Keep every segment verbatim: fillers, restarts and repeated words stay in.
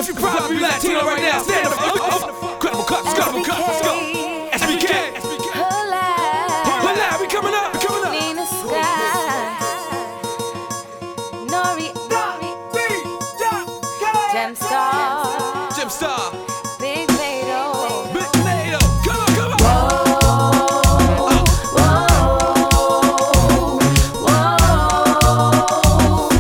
you proud to be Latino right now? Stand up. Incredible cuts, incredible cuts. Let's go. S B K. Hola, we coming up. We coming up. Nina Sky. Nori. Gemstar. Gemstar. Big Mato. Big Mato. Come on, come on. Whoa. Whoa. Whoa.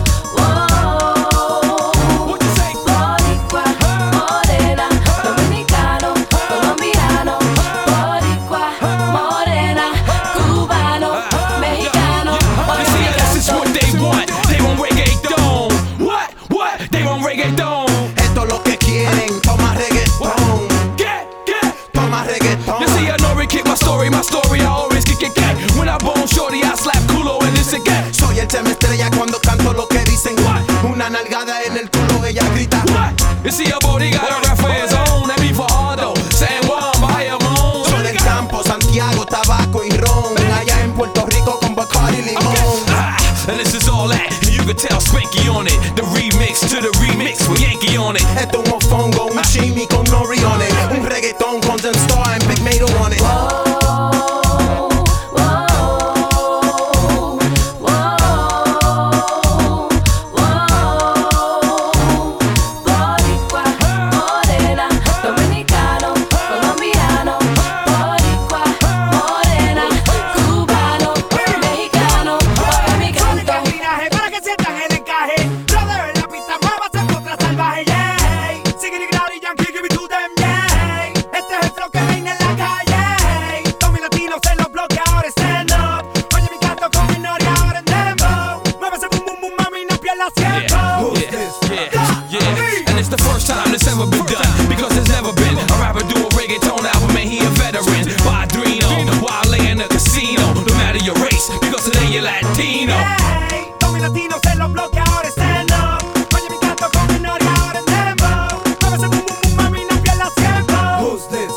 Whoa. What you say? Boricua, morena, dominicano, colombiano. Boricua, morena, cubano, mexicano. You see, this is what they want. They want reggaeton. What? What? They want reggaeton. Esto es lo que quieren, toma reggaetón, Get, get. toma reggaetón. You see, I know kick my story, my story, I always kick it, get. When I bone shorty, I slap culo and this again. Soy el tema estrella cuando canto lo que dicen. What? Una nalgada en el culo, ella grita. What? You see, a body got a rap for his own. That be for Aldo, San Juan, Bayamon. Soy del campo, Santiago, tabaco y ron. Allá en Puerto Rico con Bacardi y limón. Okay. Ah, and this is all that, and you can tell Spanky on it. The remix to the remix with Yankee on it. Esto es un mofongo, un chimi con nori on it. Un reggaetón con Gemstar and Big Mato on it. Boricua, morena, dominicano, colombiano. Boricua, morena, cubano, mexicano. Oiga mi canto. Para que sientan el encaje. Brother, la pista muévase contra salvaje, yeah. Sigue y Yankee, give it to them, yeah. Este es el flow que reina en la calle. Tommy Latinos en los bloques, ahora stand up. Oye mi canto con mi Nori, ahora en dembow. Muévese boom boom boom, mami, no pierdas tiempo. Yeah, yeah, yeah. And it's the first time this ever been done, because there's never been a rapper do a reggaeton album, and he a veteran. Padrino, while in a casino. No matter your race, because today you're Latino. Hey, Tommy Latinos en los bloques, ahora stand up. Oye mi canto con mi Nori, ahora en dembow. Muévese boom boom boom, mami, no pierdas tiempo. Who's this?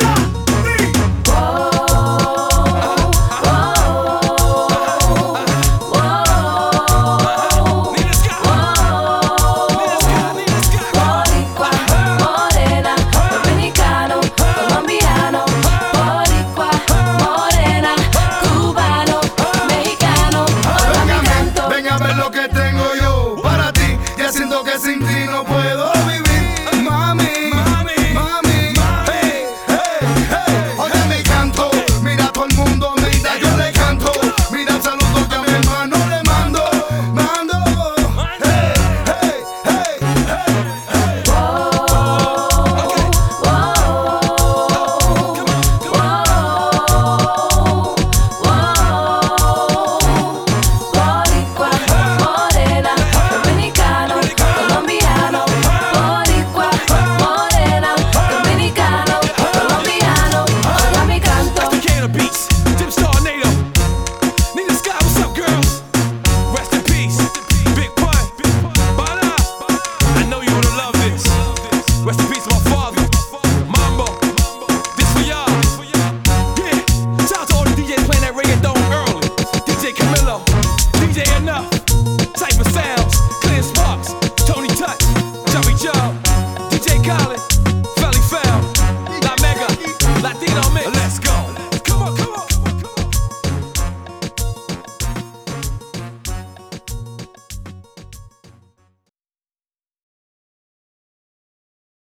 Nina Sky. Nina Sky, Nina Sky. Boricua, morena, dominicano, colombiano. Boricua, morena, cubano, mexicano. Oiga mi canto. Ven a ver lo que tengo yo para ti. Ya siento que sin ti no puedo vivir. Mami, Mami, mami, hey, hey, hey. Oye mi canto, mira todo el mundo, mira yo le canto. Mira el saludo que a mi hermano le mando, mando. Hey, hey, hey, hey, hey. Boricua, morena, dominicano, colombiano. Boricua, morena, dominicano, colombiano. Oiga mi canto. Decatur Beats, Gemstar, Nato. Nina Sky, what's up, girls? Rest in peace, Big Pun, Bada. I know you wanna love this. Rest in peace, my father, Mambo. This for y'all. Yeah, shout out to all the D Js playing that reggaeton early. D J Camilo, D J Enough, Type of Sounds, Clean Sparks, Tony Touch, Joey Joe.